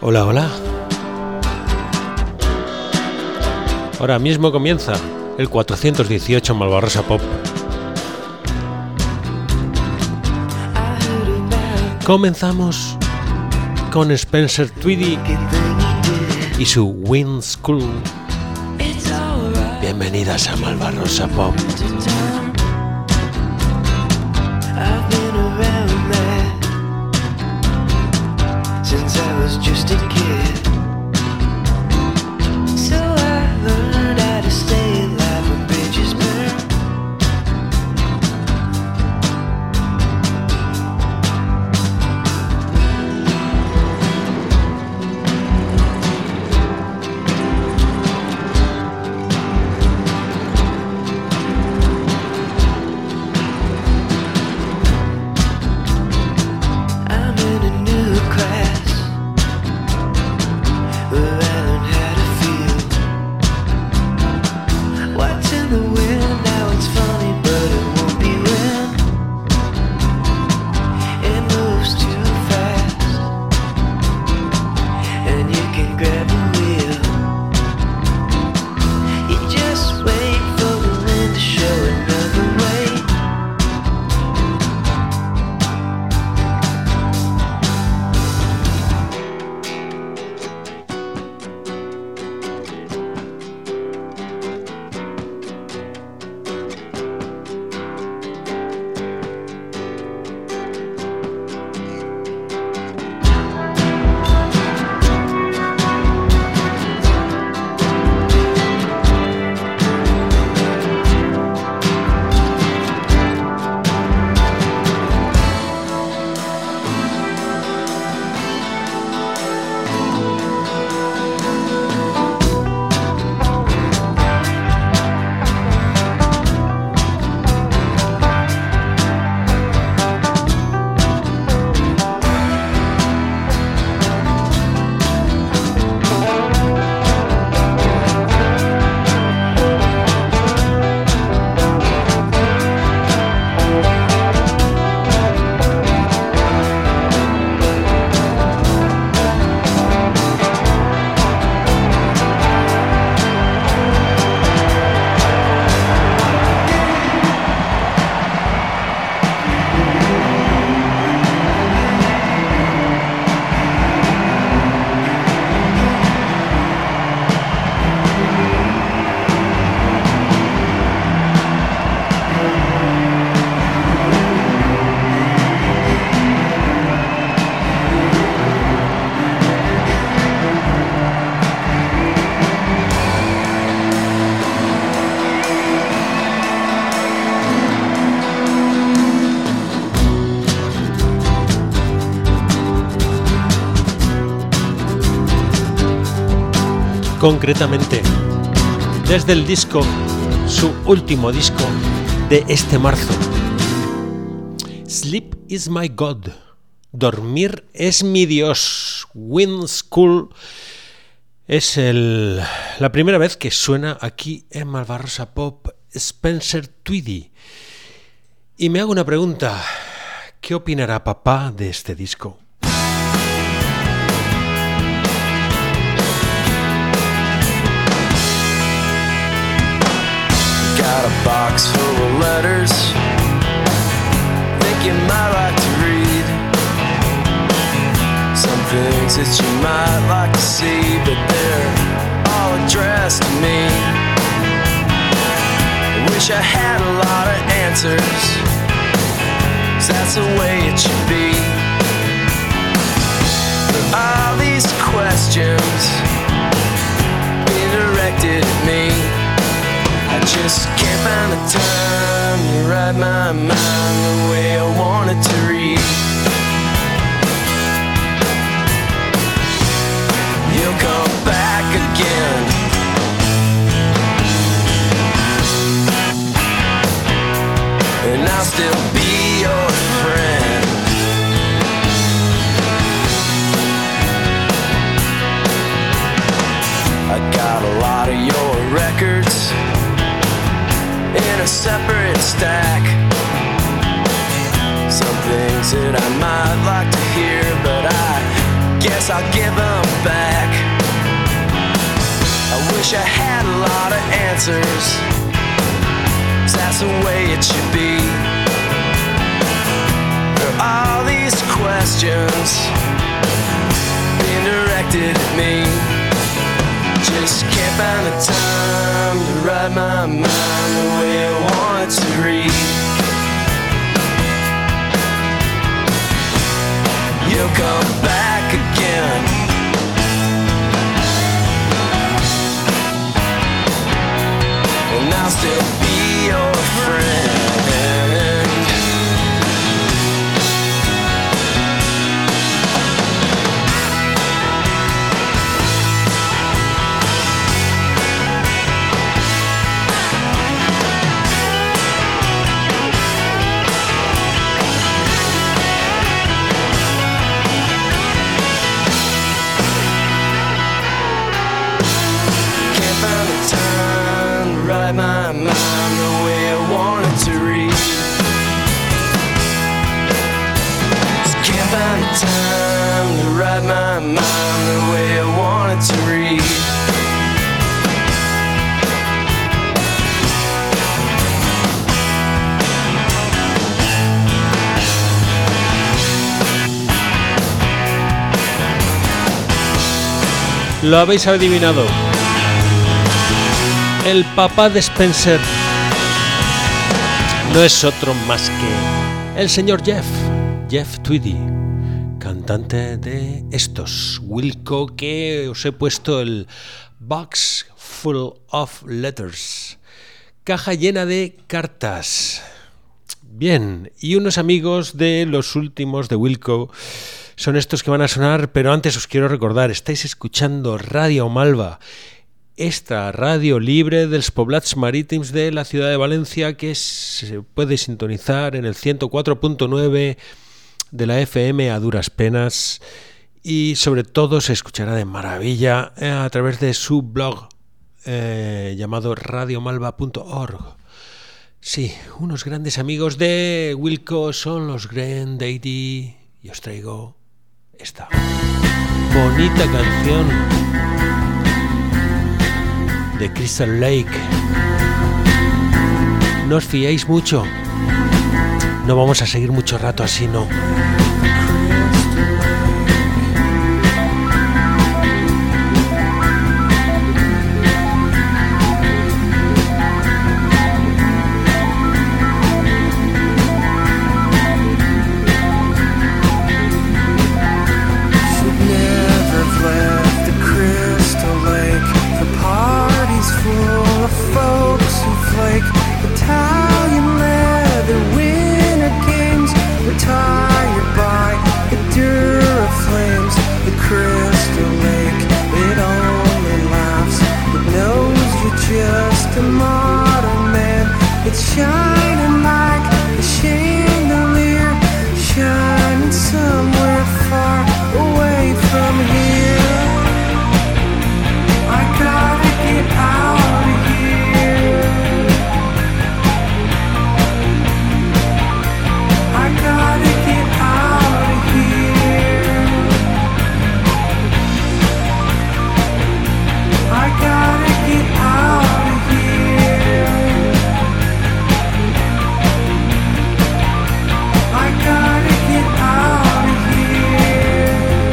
Hola, hola. Ahora mismo comienza el 418 Malvarrosa Pop. Comenzamos con Spencer Tweedy y su Wind School. Bienvenidas a Malvarrosa Pop. Just a kid, so I learned how to stay alive when bridges burn. I'm in a new class. Concretamente, desde el disco, su último disco de este marzo, Sleep is my God, Dormir es mi Dios. Wind School es la primera vez que suena aquí en Malvarrosa Pop Spencer Tweedy. Y me hago una pregunta, ¿qué opinará papá de este disco? Got a box full of letters, think you might like to read. Some things that you might like to see, but they're all addressed to me. I wish I had a lot of answers, 'cause that's the way it should be. But all these questions being directed at me, I just can't find the time to write my mind the way I want it to read. You'll come back again, and I'll still be your friend. I got a lot of your records in a separate stack. Some things that I might like to hear, but I guess I'll give them back. I wish I had a lot of answers, 'cause that's the way it should be. There are all these questions being directed at me. Just can't find the time to write my mind the way I want it to read. You'll come back again, and I'll still be your friend. My mind the way I want it to read. Just can't find the time to write my mind the way I want it to read. Lo habéis adivinado. El papá de Spencer no es otro más que el señor Jeff Tweedy, cantante de estos Wilco, que os he puesto el Box Full of Letters, caja llena de cartas. Bien, y unos amigos de los últimos de Wilco son estos que van a sonar, pero antes os quiero recordar, estáis escuchando Radio Malva, esta radio libre dels poblats marítims de la ciudad de Valencia, que se puede sintonizar en el 104.9 de la FM a duras penas, y sobre todo se escuchará de maravilla a través de su blog llamado radiomalva.org. Sí, unos grandes amigos de Wilco son los Grand Deity, y os traigo esta bonita canción de Crystal Lake. No os fiéis mucho, no vamos a seguir mucho rato así, no. Italian leather winter games, retired by the Duraflames. The Crystal Lake, it only laughs, it knows you're just a modern man. It's shining like a chandelier, shining somewhere far away from here. I gotta get out of here. I gotta get out of here. I gotta get out of here. I gotta get out of here.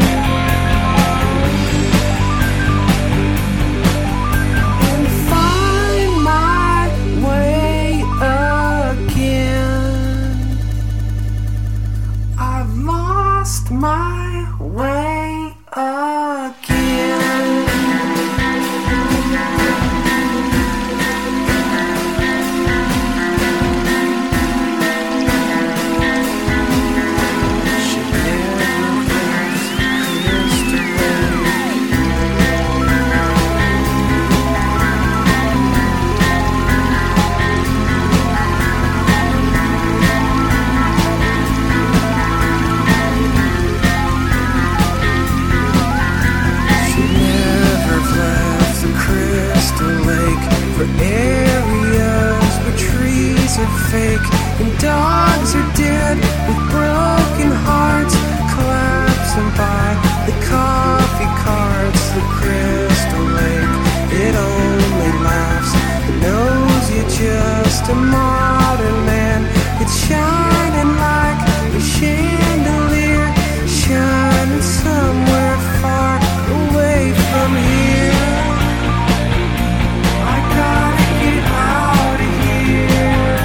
And find my way again. I've lost my way again. shining like a chandelier, shining somewhere far away from here. I gotta get out of here.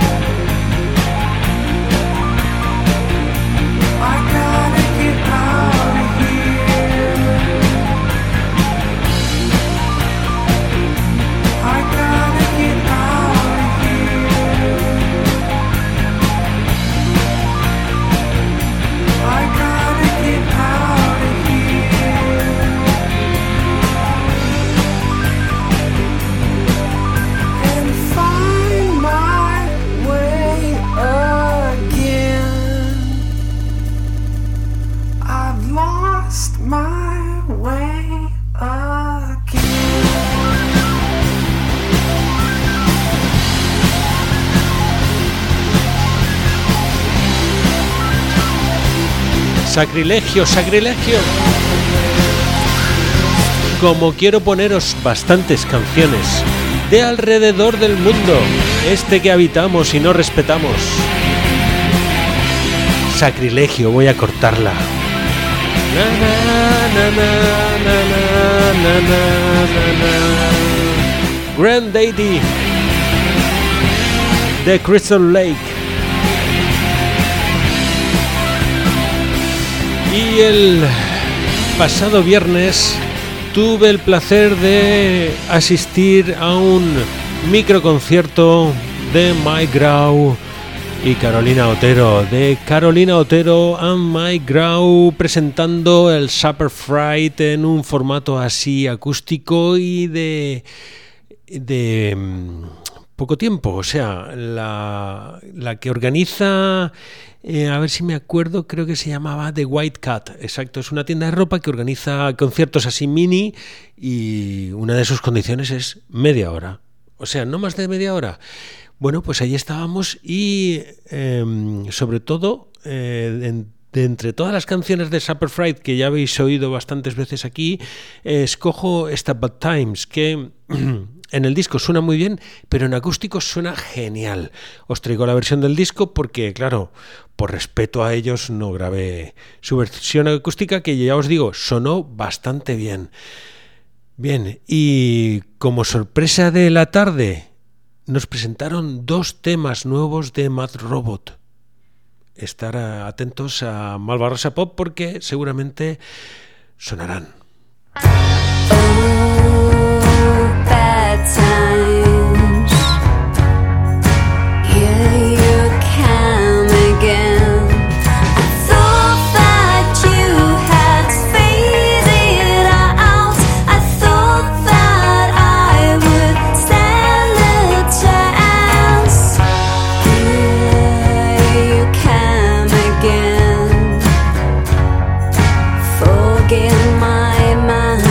I gotta get out of here. I gotta get out of here. I gotta get out of here. And find my way again. I've lost my way again. Sacrilegio, sacrilegio. Como quiero poneros bastantes canciones de alrededor del mundo, este que habitamos y no respetamos. Sacrilegio, voy a cortarla. Na, na, na, na, na, na, na, na, na. Grand Deity de Crystal Lake. Y el pasado viernes tuve el placer de asistir a un microconcierto de Mike Grau y Carolina Otero, de Carolina Otero and Mike Grau, presentando el Super Fright en un formato así acústico y de poco tiempo. O sea, la que organiza, a ver si me acuerdo, creo que se llamaba The White Cat. Exacto, es una tienda de ropa que organiza conciertos así mini y una de sus condiciones es media hora. O sea, no más de media hora. Bueno, pues ahí estábamos y sobre todo de entre todas las canciones de Super Fright que ya habéis oído bastantes veces aquí, escojo esta Bad Times, que en el disco suena muy bien, pero en acústico suena genial. Os traigo la versión del disco porque, claro, por respeto a ellos no grabé su versión acústica, que ya os digo, sonó bastante bien. Bien, y como sorpresa de la tarde, nos presentaron 2 temas nuevos de Mad Robot. Estar atentos a Malvarrosa Pop porque seguramente sonarán. Bad times. Here you come again. I thought that you had faded out. I thought that I would stand a chance. Here you come again. Forget my mind.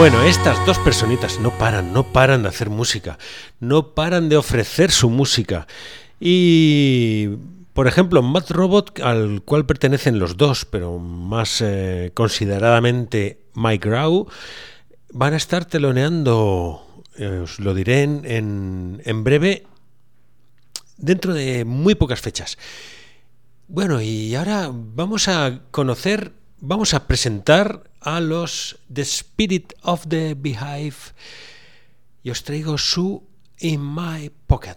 Bueno, estas dos personitas no paran de hacer música, no paran de ofrecer su música. Y, por ejemplo, Mad Robot, al cual pertenecen los dos, pero más consideradamente Mike Grau, van a estar teloneando, os lo diré en breve, dentro de muy pocas fechas. Bueno, y ahora vamos a presentar a los The Spirit of the Beehive y os traigo su In My Pocket.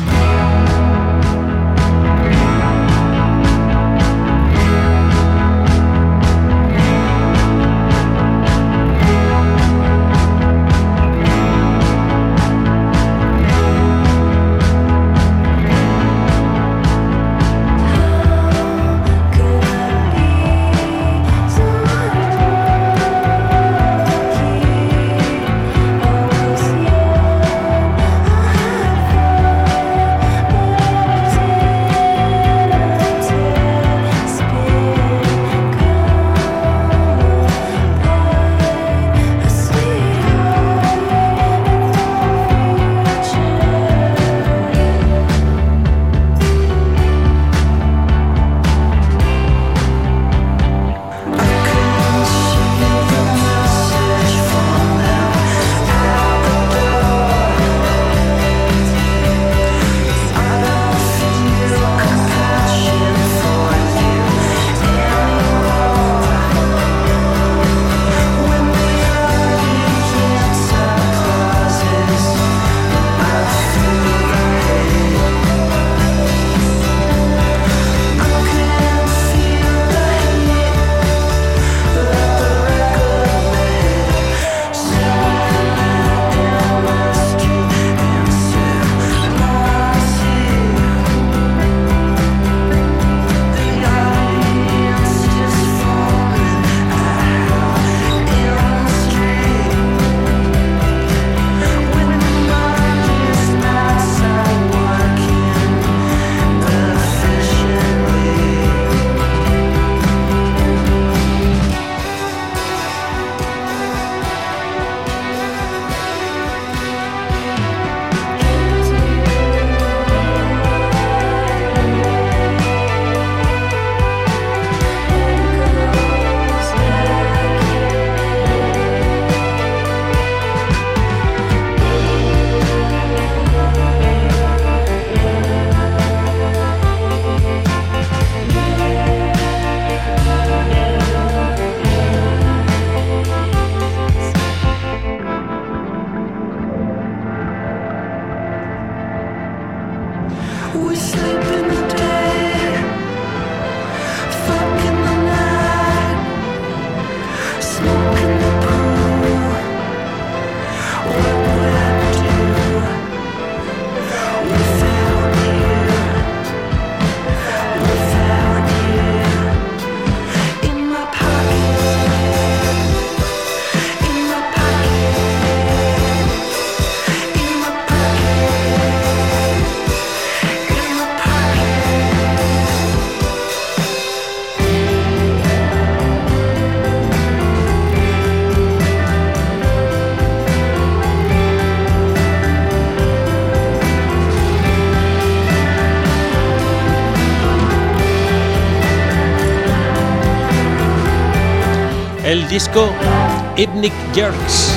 El disco Hypnic Jerks,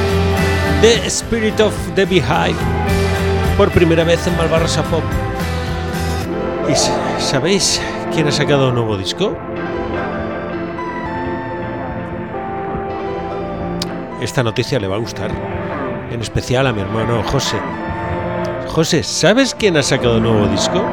The Spirit of the Beehive, por primera vez en Malvarrosa Pop. ¿Y sabéis quién ha sacado un nuevo disco? Esta noticia le va a gustar, en especial a mi hermano José. José, ¿sabes quién ha sacado un nuevo disco?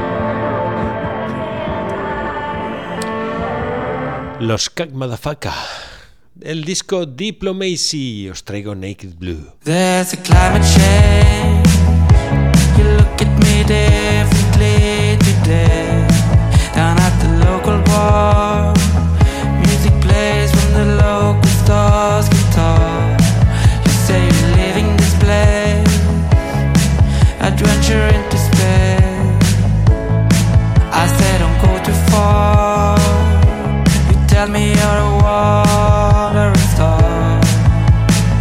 Los Cack Motherfucker. El disco Diplomacy. Os traigo Naked Blue. There's a climate change. You look at me differently today. Down at the local bar, music plays from the local star's guitar. You say you're leaving this place, adventure into space. I say don't go too far. You tell me you're a wandering star.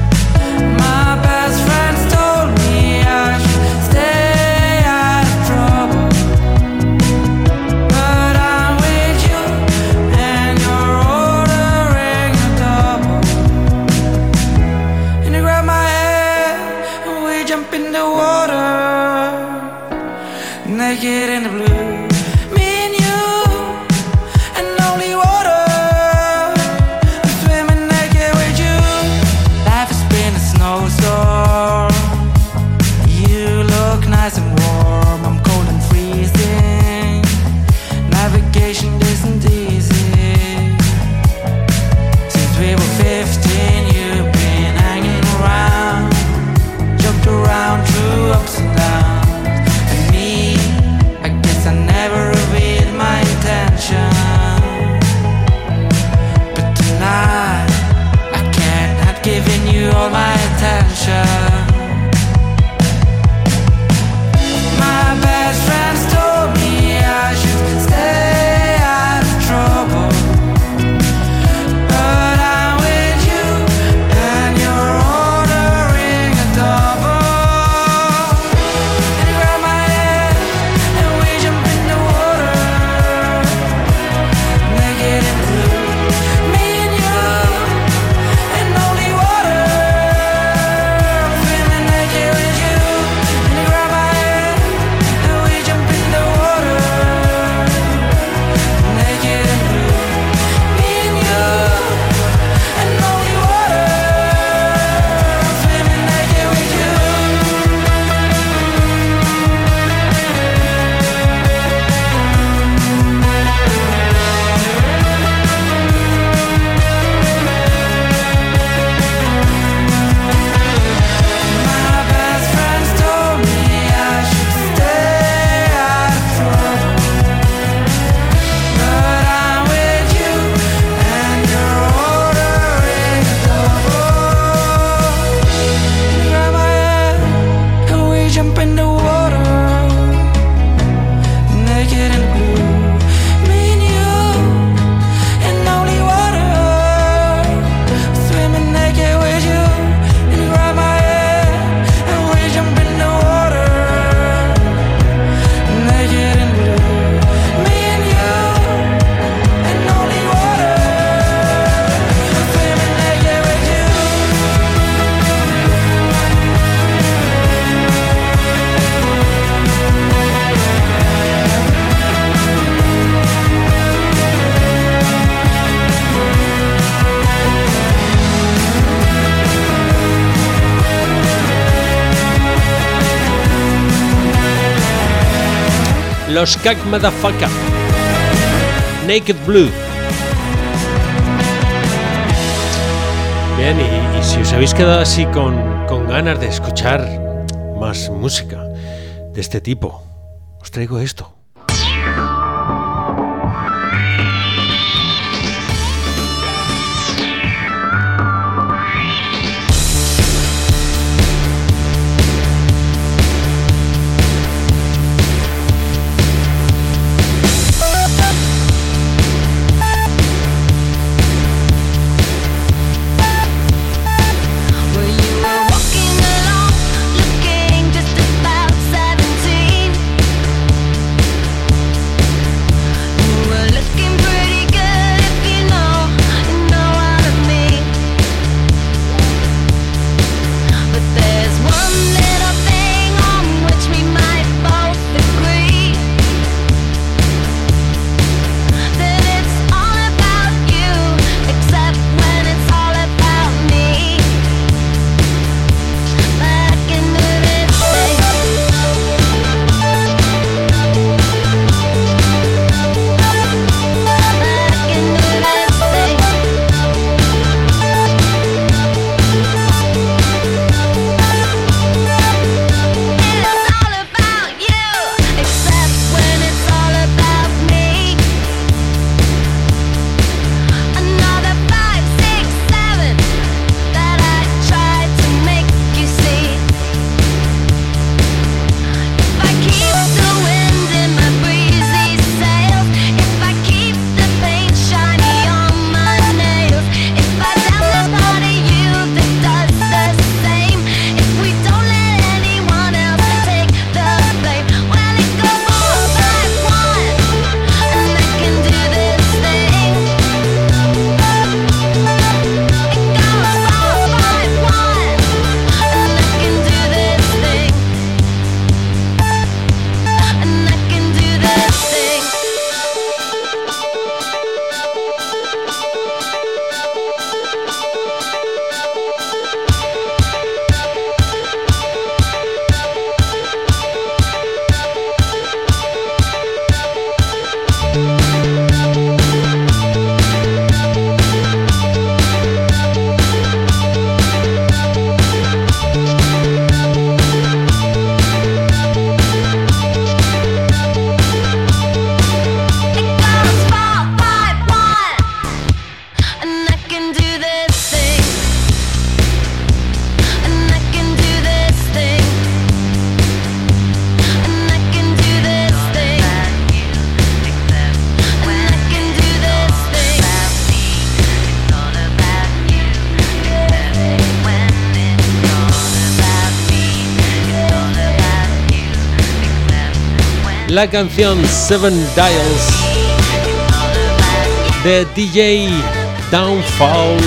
naked in the blue. Me and you, and only water. I'm swimming naked with you. Life has been a snowstorm. You look nice and warm. I'm cold and freezing. Navigation isn't easy. Since we were 15, you've been hanging around, jumped around through ups and downs. I never revealed my intention, but tonight I can't not giving you all my attention. My best friends told me I should stay out of trouble, but I'm with you and you're ordering a double. And you grab my hand and we jump in the water, naked and blue. Me and you, and only water. I'm feeling naked with you. And you grab my hand and we jump in the water, naked and blue. Me and you, and only water. I'm feeling naked with you. My best friends told me I should stay out of trouble, but I'm with you and you're ordering a double. You grab my hand and we jump in the water, naked and blue. Me and you and only water, swimming naked with you. And you grab my hand and we jump in the water, naked and blue. Me and you and only water, swimming naked with you. Los Cag Motherfucker, Naked Blue. Bien, y si os habéis quedado así con ganas de escuchar más música de este tipo, os traigo esto. Well, you were walking along, looking just about 17. La canción Seven Dials de DJ Downfall.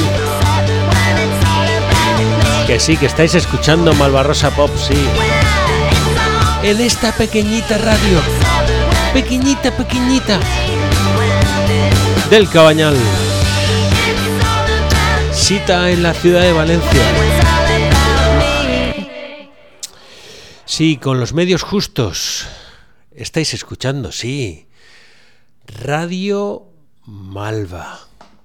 Que sí, que estáis escuchando Malvarrosa Pop, sí. En esta pequeñita radio. Pequeñita, pequeñita. Del Cabañal. Cita en la ciudad de Valencia. Sí, con los medios justos. Estáis escuchando, sí. Radio Malva.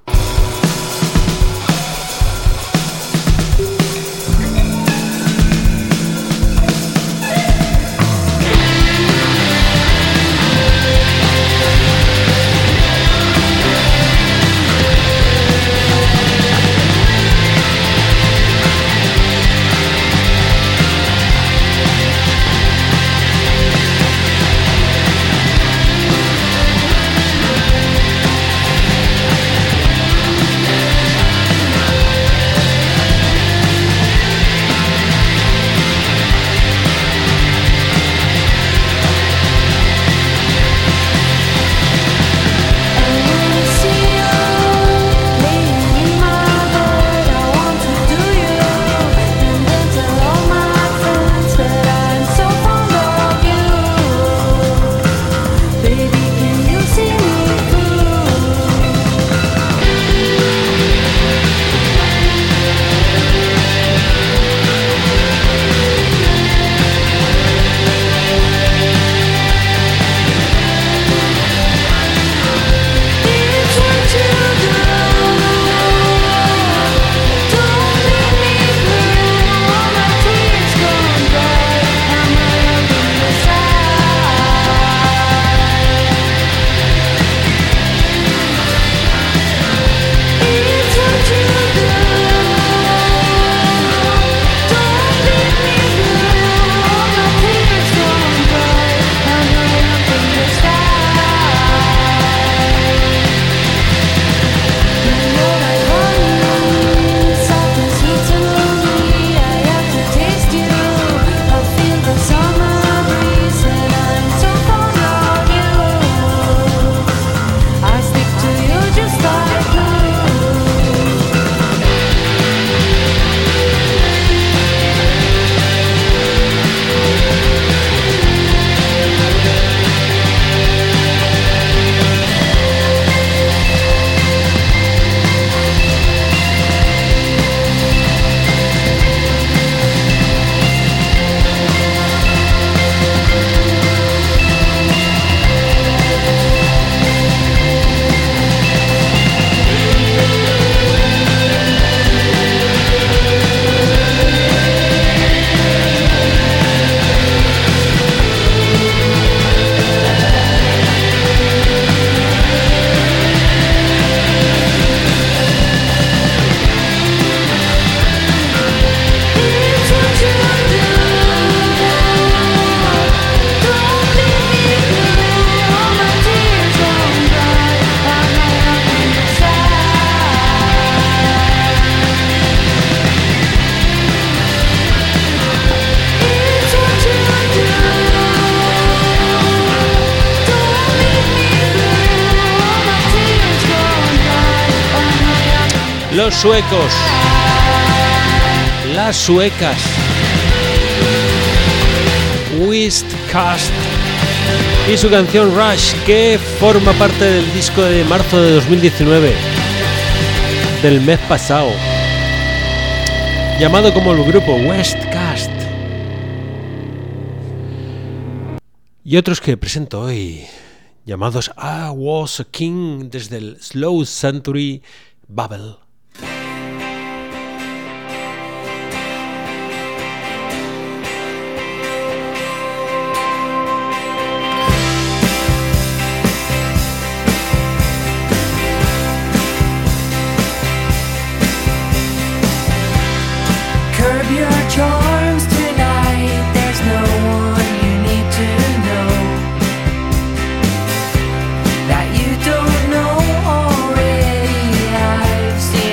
Los suecos, las suecas, Westcast y su canción Rush, que forma parte del disco de marzo de 2019, del mes pasado, llamado como el grupo Westcast. Y otros que presento hoy, llamados I Was a King, desde el Slow Century Babel. That you don't know already. I've seen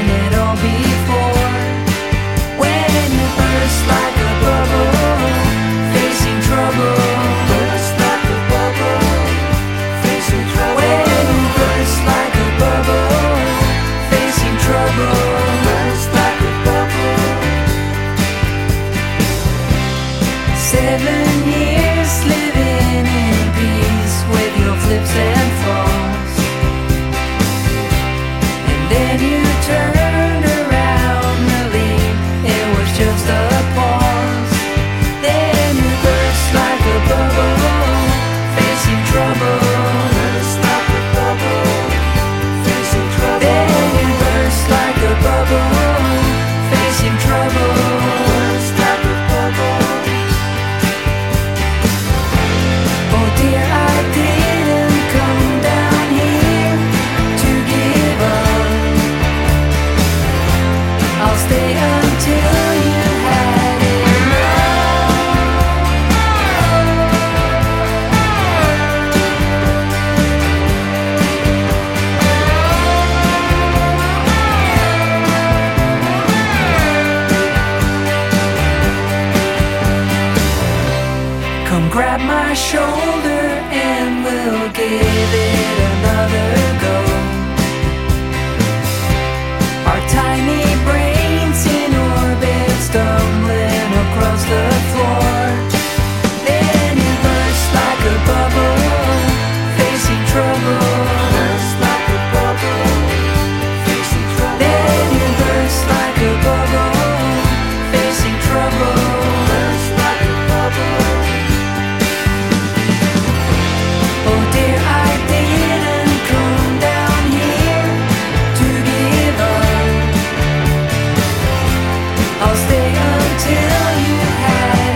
7 years living in peace with your flips and falls, and then you turned around to leave. It was just a pause. Then you burst like a bubble, facing trouble. Burst like a bubble, facing trouble. Then you burst like a bubble, facing trouble. Burst like a bubble. Oh dear, I didn't come down here to give up. I'll stay until you had Come grab my shoulder and we'll give it another go. Our tiny brains in orbit stumbling across the floor. Then you burst like a bubble, facing trouble. Burst like a bubble, facing trouble. Then you burst like a bubble, facing trouble. Burst like a bubble. Oh dear, I didn't come down here to give up. I'll stay until you had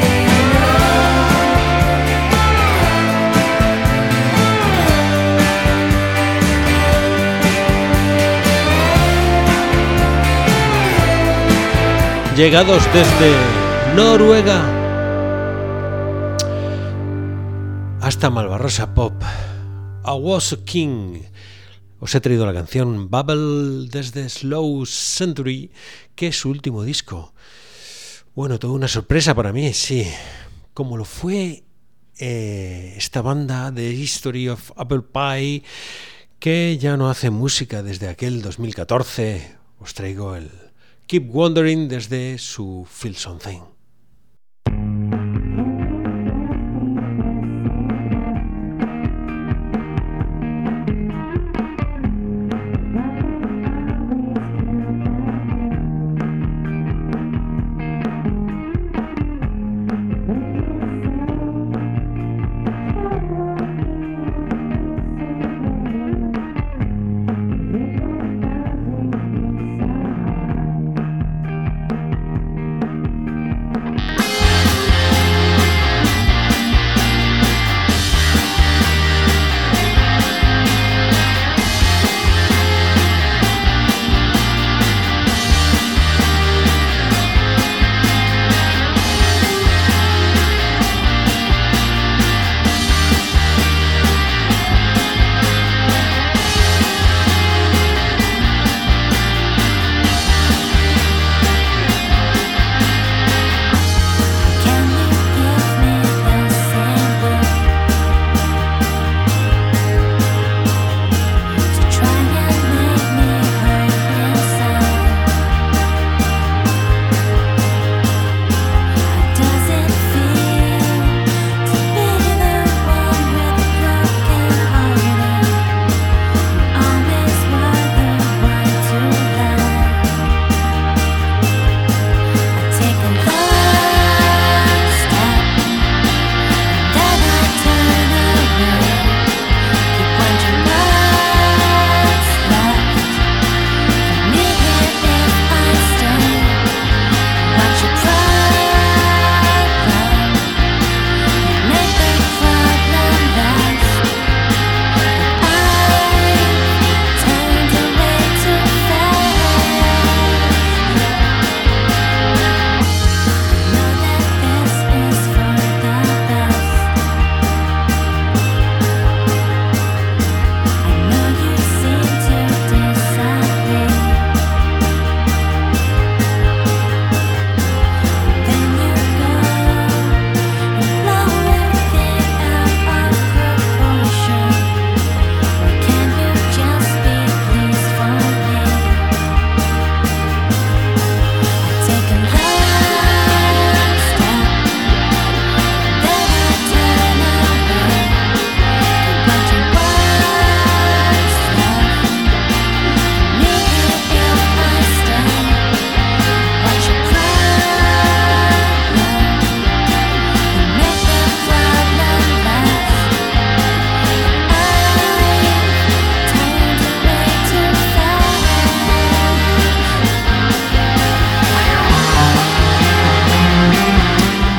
enough. Llegados desde Noruega hasta Malvarrosa Pop, I Was a King. Os he traído la canción Bubble desde Slow Century, que es su último disco. Bueno, toda una sorpresa para mí, sí. Como lo fue esta banda de History of Apple Pie, que ya no hace música desde aquel 2014. Os traigo el Keep Wondering desde su Feel Something.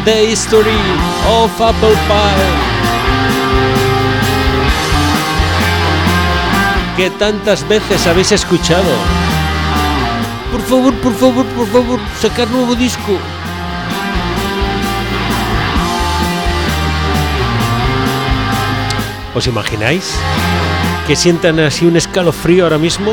The History of Apple Pie, que tantas veces habéis escuchado. Por favor, por favor, por favor, sacar nuevo disco. ¿Os imagináis que sientan así un escalofrío ahora mismo?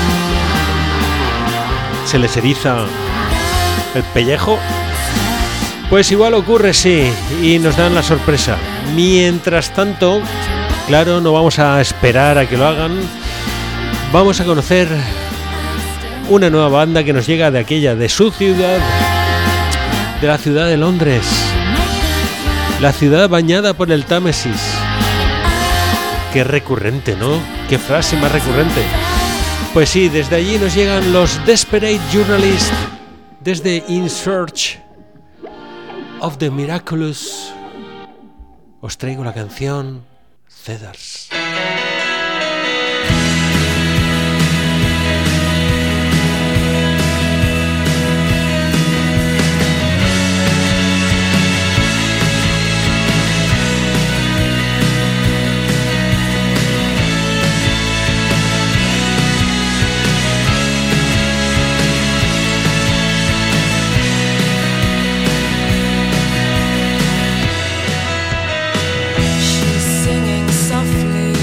¿Se les eriza el pellejo? Pues igual ocurre, sí, y nos dan la sorpresa. Mientras tanto, claro, no vamos a esperar a que lo hagan. Vamos a conocer una nueva banda que nos llega de aquella, de su ciudad, de la ciudad de Londres, la ciudad bañada por el Támesis. Qué recurrente, ¿no? Qué frase más recurrente. Pues sí, desde allí nos llegan los Desperate Journalists, desde In Search of the Miraculous. Os traigo la canción Cedars. She's singing softly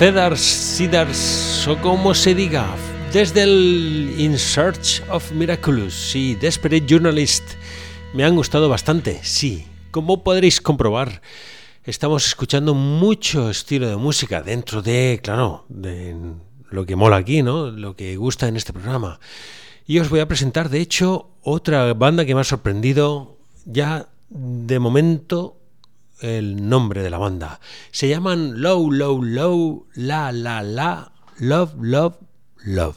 Cedars o como se diga, desde el In Search of Miraculous, sí, Desperate Journalist, me han gustado bastante, sí, como podréis comprobar, estamos escuchando mucho estilo de música dentro de, claro, de lo que mola aquí, ¿no? Lo que gusta en este programa. Y os voy a presentar, de hecho, otra banda que me ha sorprendido ya de momento. El nombre de la banda se llaman Low Low Low La La La Love Love Love.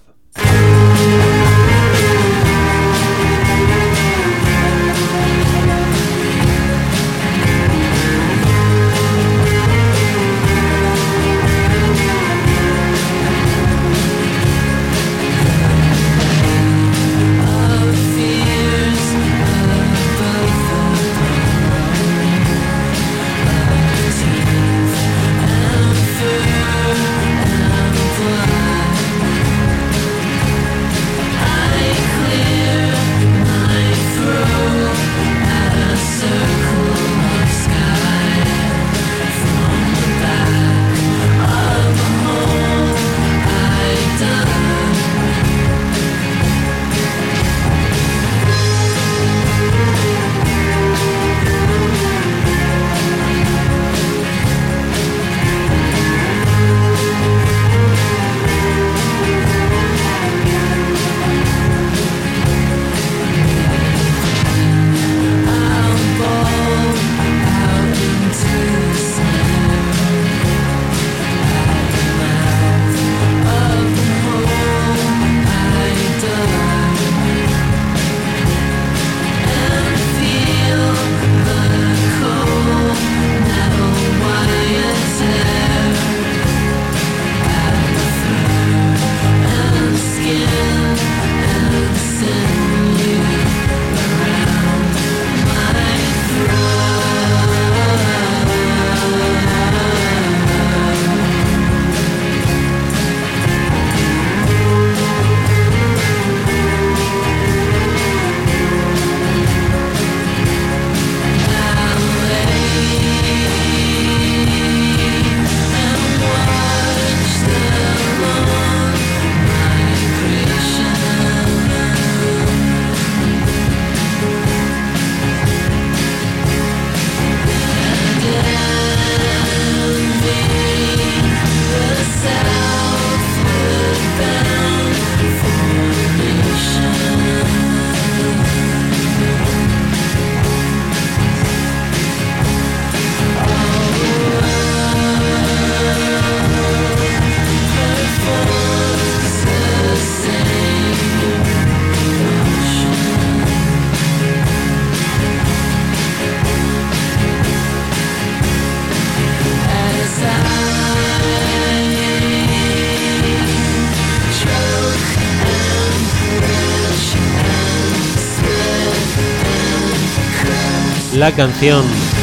La canción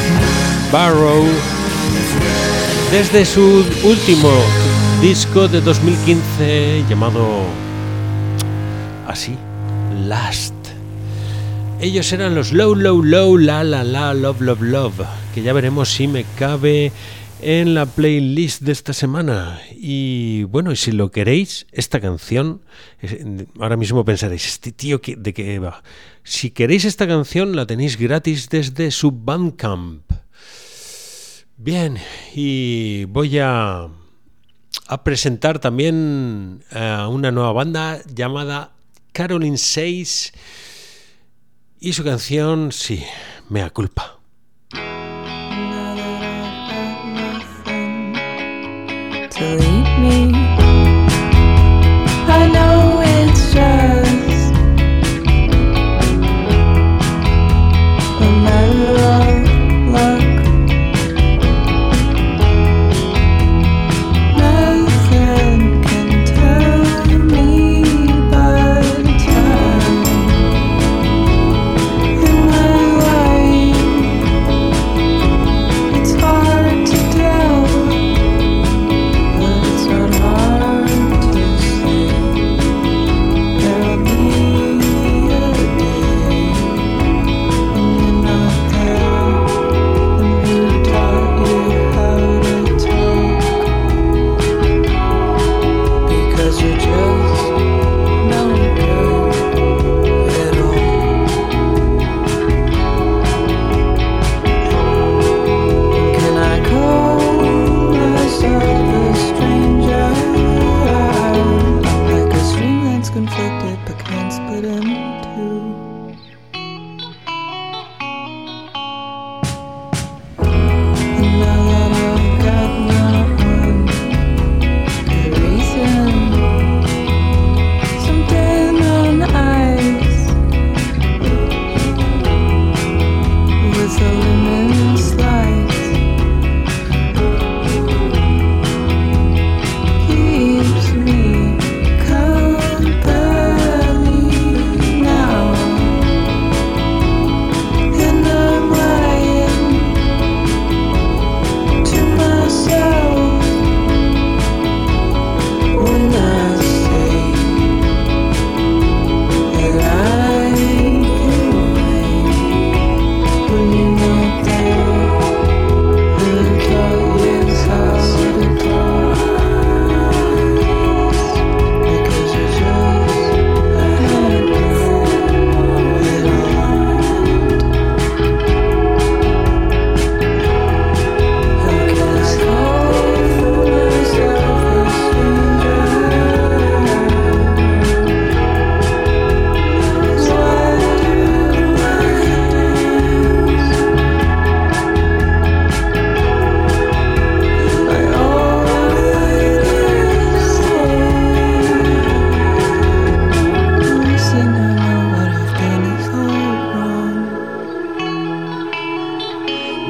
Barrow desde su último disco de 2015 llamado así, Last. Ellos eran los Low Low Low La La La Love Love Love, que ya veremos si me cabe en la playlist de esta semana. Y bueno, y si lo queréis, esta canción, ahora mismo pensaréis, este tío ¿de qué va? Si queréis esta canción la tenéis gratis desde su Bandcamp. Bien, y voy a presentar también a una nueva banda llamada Caroline 6 y su canción, sí, Mea Culpa. To leave me, I know it's just a matter of luck. Nothing can tell me but time in my life. It's hard to tell. It's not hard.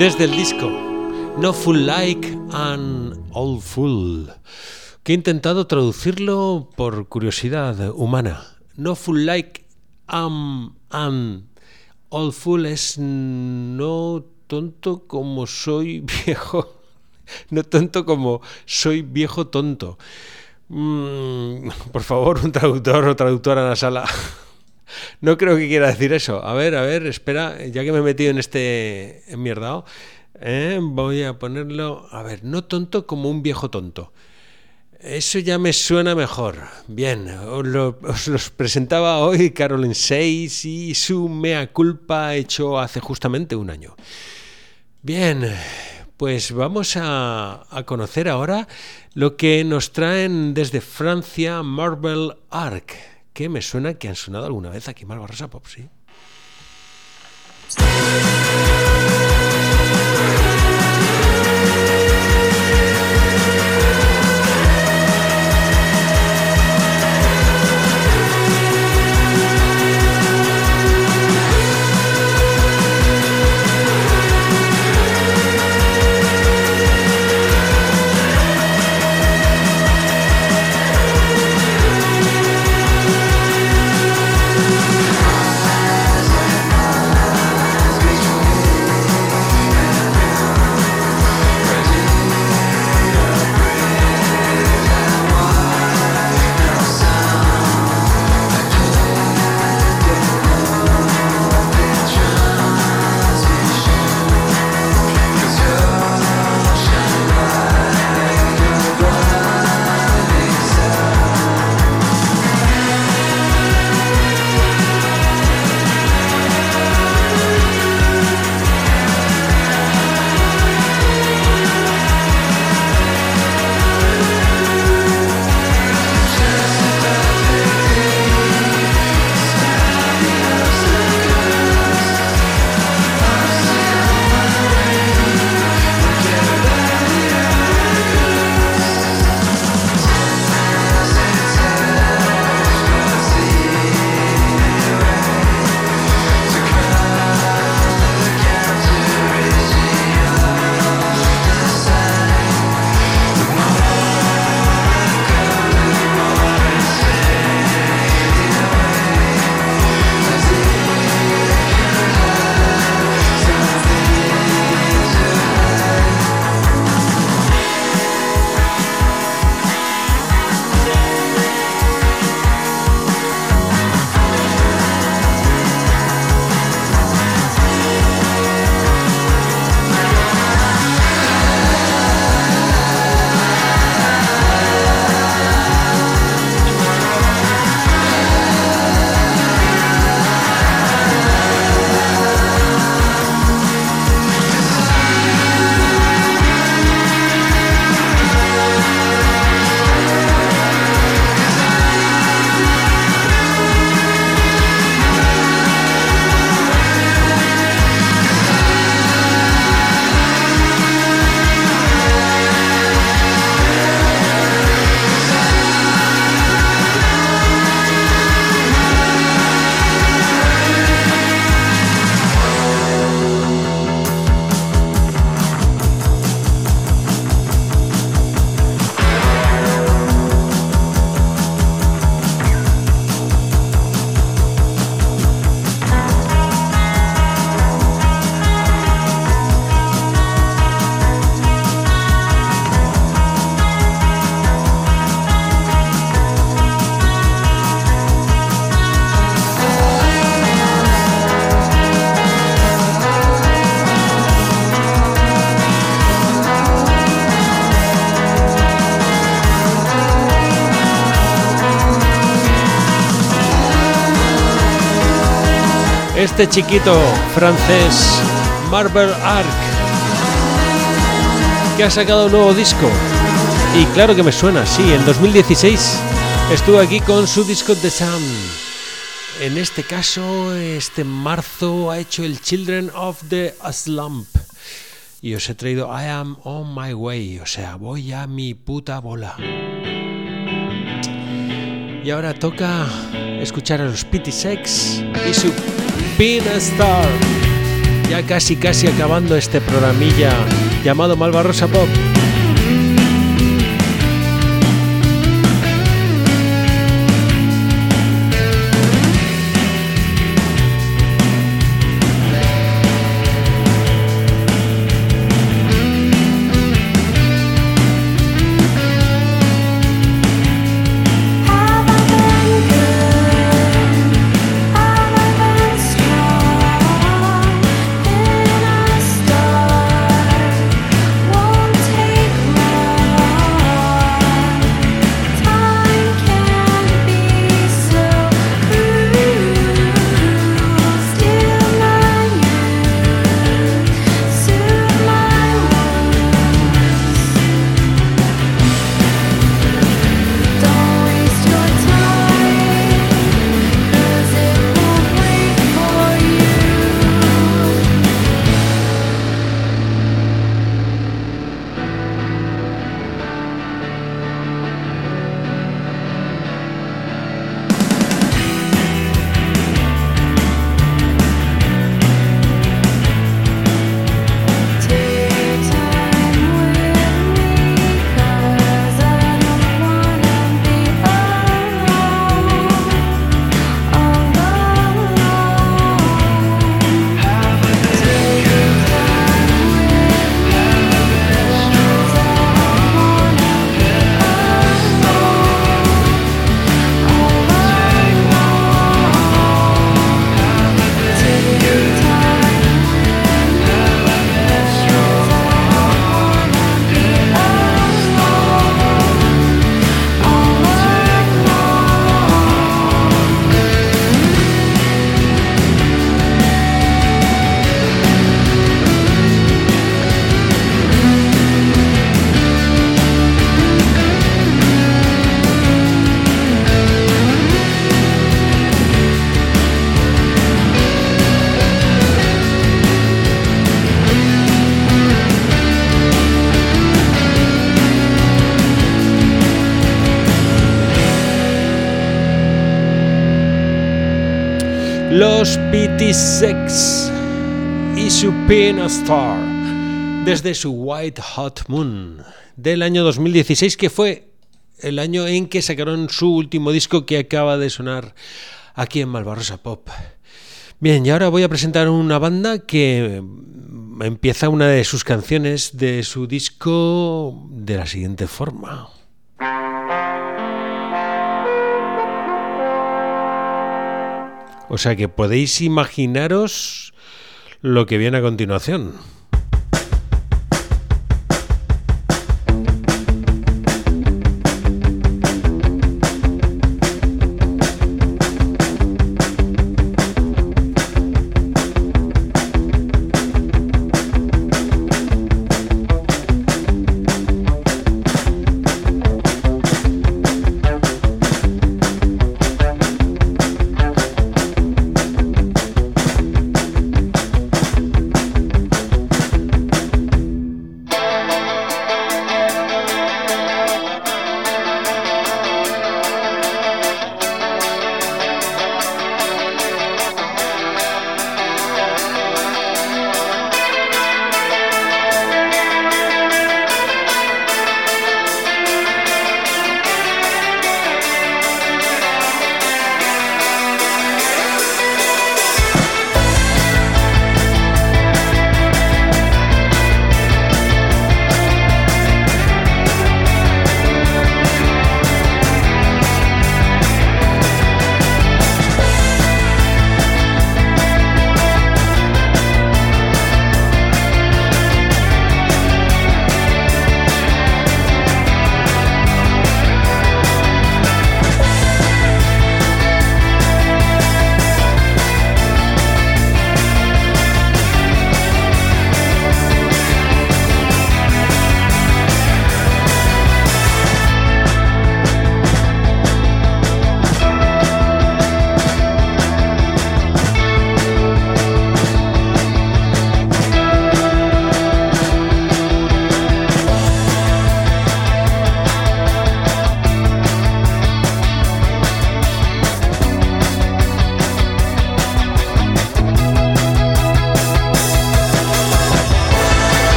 desde el disco No Fool Like an Old Fool, que he intentado traducirlo por curiosidad humana. No Fool Like an Old Fool es no tonto como soy viejo, no tonto como soy viejo tonto. Por favor, un traductor o traductora en la sala. No creo que quiera decir eso. A ver, espera, ya que me he metido en este enmierdao, voy a ponerlo, a ver, no tonto como un viejo tonto. Eso ya me suena mejor. Bien, os los presentaba hoy Caroline Seix y su mea culpa hecho hace justamente un año. Bien, pues vamos a conocer ahora lo que nos traen desde Francia Marble Arc, que me suena que han sonado alguna vez aquí en Malvarrosa Pop, ¿sí? Este chiquito francés, Marble Arc, que ha sacado un nuevo disco. Y claro que me suena, sí, en 2016 estuvo aquí con su disco The Sun. En este caso, este marzo ha hecho el Children of the Slump. Y os he traído I Am On My Way, o sea, voy a mi puta bola. Y ahora toca escuchar a los Pity Sex y su Being a Star. Ya casi acabando este programilla llamado Malvarrosa Pop. Los PT6 y su Pina Star desde su White Hot Moon del año 2016, que fue el año en que sacaron su último disco que acaba de sonar aquí en Malvarrosa Pop. Bien, y ahora voy a presentar una banda que empieza una de sus canciones de su disco de la siguiente forma. O sea que podéis imaginaros lo que viene a continuación.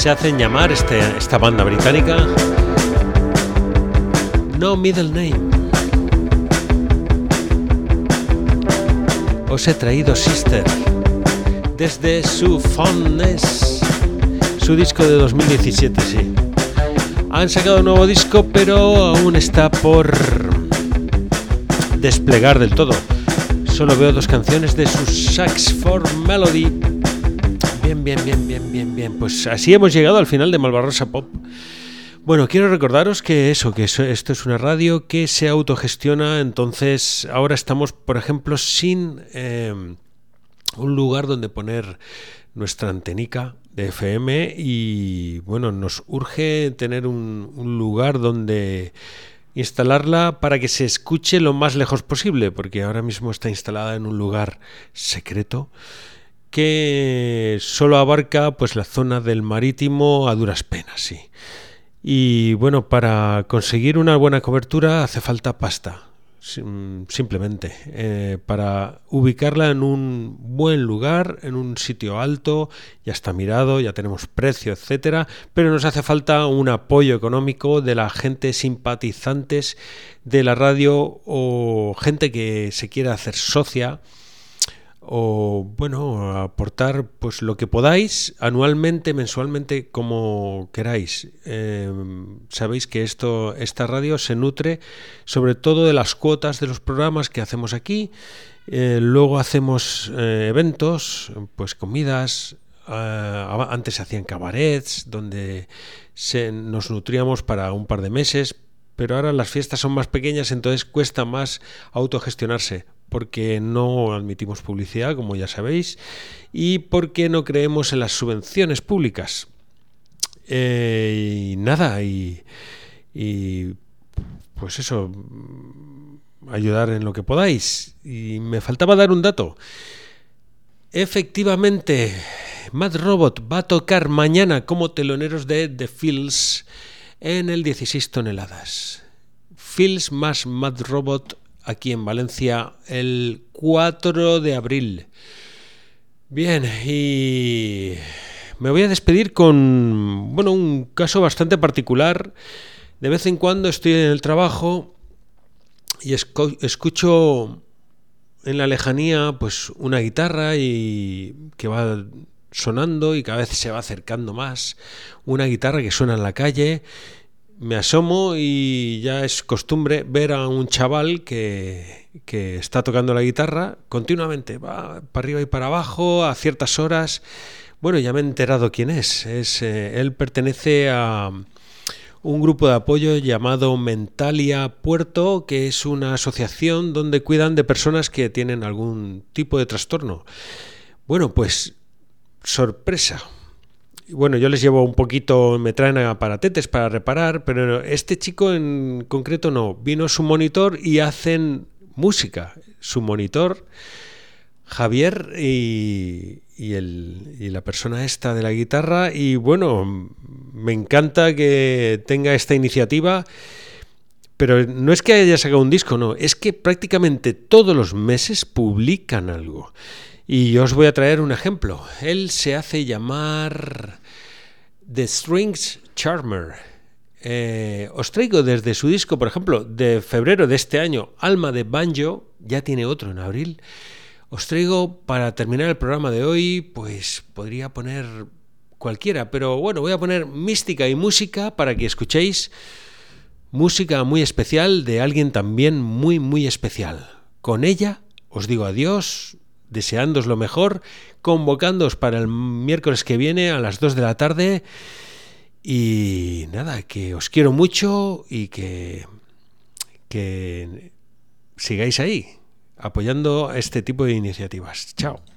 se hacen llamar esta banda británica No Middle Name. Os he traído Sister desde su Fondness, su disco de 2017, sí. Han sacado un nuevo disco, pero aún está por desplegar del todo. Solo veo 2 canciones de su Sax for Melody. Bien. Pues así hemos llegado al final de Malvarrosa Pop. Bueno, quiero recordaros que esto es una radio que se autogestiona, entonces ahora estamos, por ejemplo, sin un lugar donde poner nuestra antenica de FM y bueno, nos urge tener un lugar donde instalarla para que se escuche lo más lejos posible, porque ahora mismo está instalada en un lugar secreto que solo abarca pues la zona del Marítimo a duras penas, sí. Y bueno, para conseguir una buena cobertura hace falta pasta, simplemente. Para ubicarla en un buen lugar, en un sitio alto, ya está mirado, ya tenemos precio, etcétera, pero nos hace falta un apoyo económico de la gente simpatizantes de la radio o gente que se quiera hacer socia, o bueno, aportar pues lo que podáis anualmente, mensualmente, como queráis. Sabéis que esta radio se nutre sobre todo de las cuotas de los programas que hacemos aquí. Luego hacemos eventos, pues comidas. Antes se hacían cabarets donde nos nutríamos para un par de meses, pero ahora las fiestas son más pequeñas, entonces cuesta más autogestionarse, porque no admitimos publicidad, como ya sabéis, y porque no creemos en las subvenciones públicas. Y pues eso, ayudar en lo que podáis. Y me faltaba dar un dato. Efectivamente, Mad Robot va a tocar mañana como teloneros de The Fields en el 16 toneladas. Fields más Mad Robot aquí en Valencia el 4 de abril. Bien, y me voy a despedir con un caso bastante particular. De vez en cuando estoy en el trabajo y escucho en la lejanía pues una guitarra y que va sonando y cada vez se va acercando más. Una guitarra que suena en la calle. Me asomo y ya es costumbre ver a un chaval que está tocando la guitarra continuamente, va para arriba y para abajo a ciertas horas. Bueno, ya me he enterado quién es. Él pertenece a un grupo de apoyo llamado Mentalia Puerto, que es una asociación donde cuidan de personas que tienen algún tipo de trastorno. Bueno, pues sorpresa. Bueno, yo les llevo un poquito, me traen aparatetes para reparar, pero este chico en concreto no. Vino su monitor y hacen música. Su monitor, Javier y la persona esta de la guitarra. Y bueno, me encanta que tenga esta iniciativa. Pero no es que haya sacado un disco, no. Es que prácticamente todos los meses publican algo. Y yo os voy a traer un ejemplo. Él se hace llamar The Strings Charmer. Os traigo desde su disco, por ejemplo, de febrero de este año, Alma de Banjo, ya tiene otro en abril. Os traigo, para terminar el programa de hoy, pues podría poner cualquiera, pero bueno, voy a poner Mística y Música para que escuchéis música muy especial de alguien también muy, muy especial. Con ella os digo adiós, deseándoos lo mejor, convocándoos para el miércoles que viene a las 2 de la tarde y nada, que os quiero mucho y que sigáis ahí apoyando este tipo de iniciativas. Chao.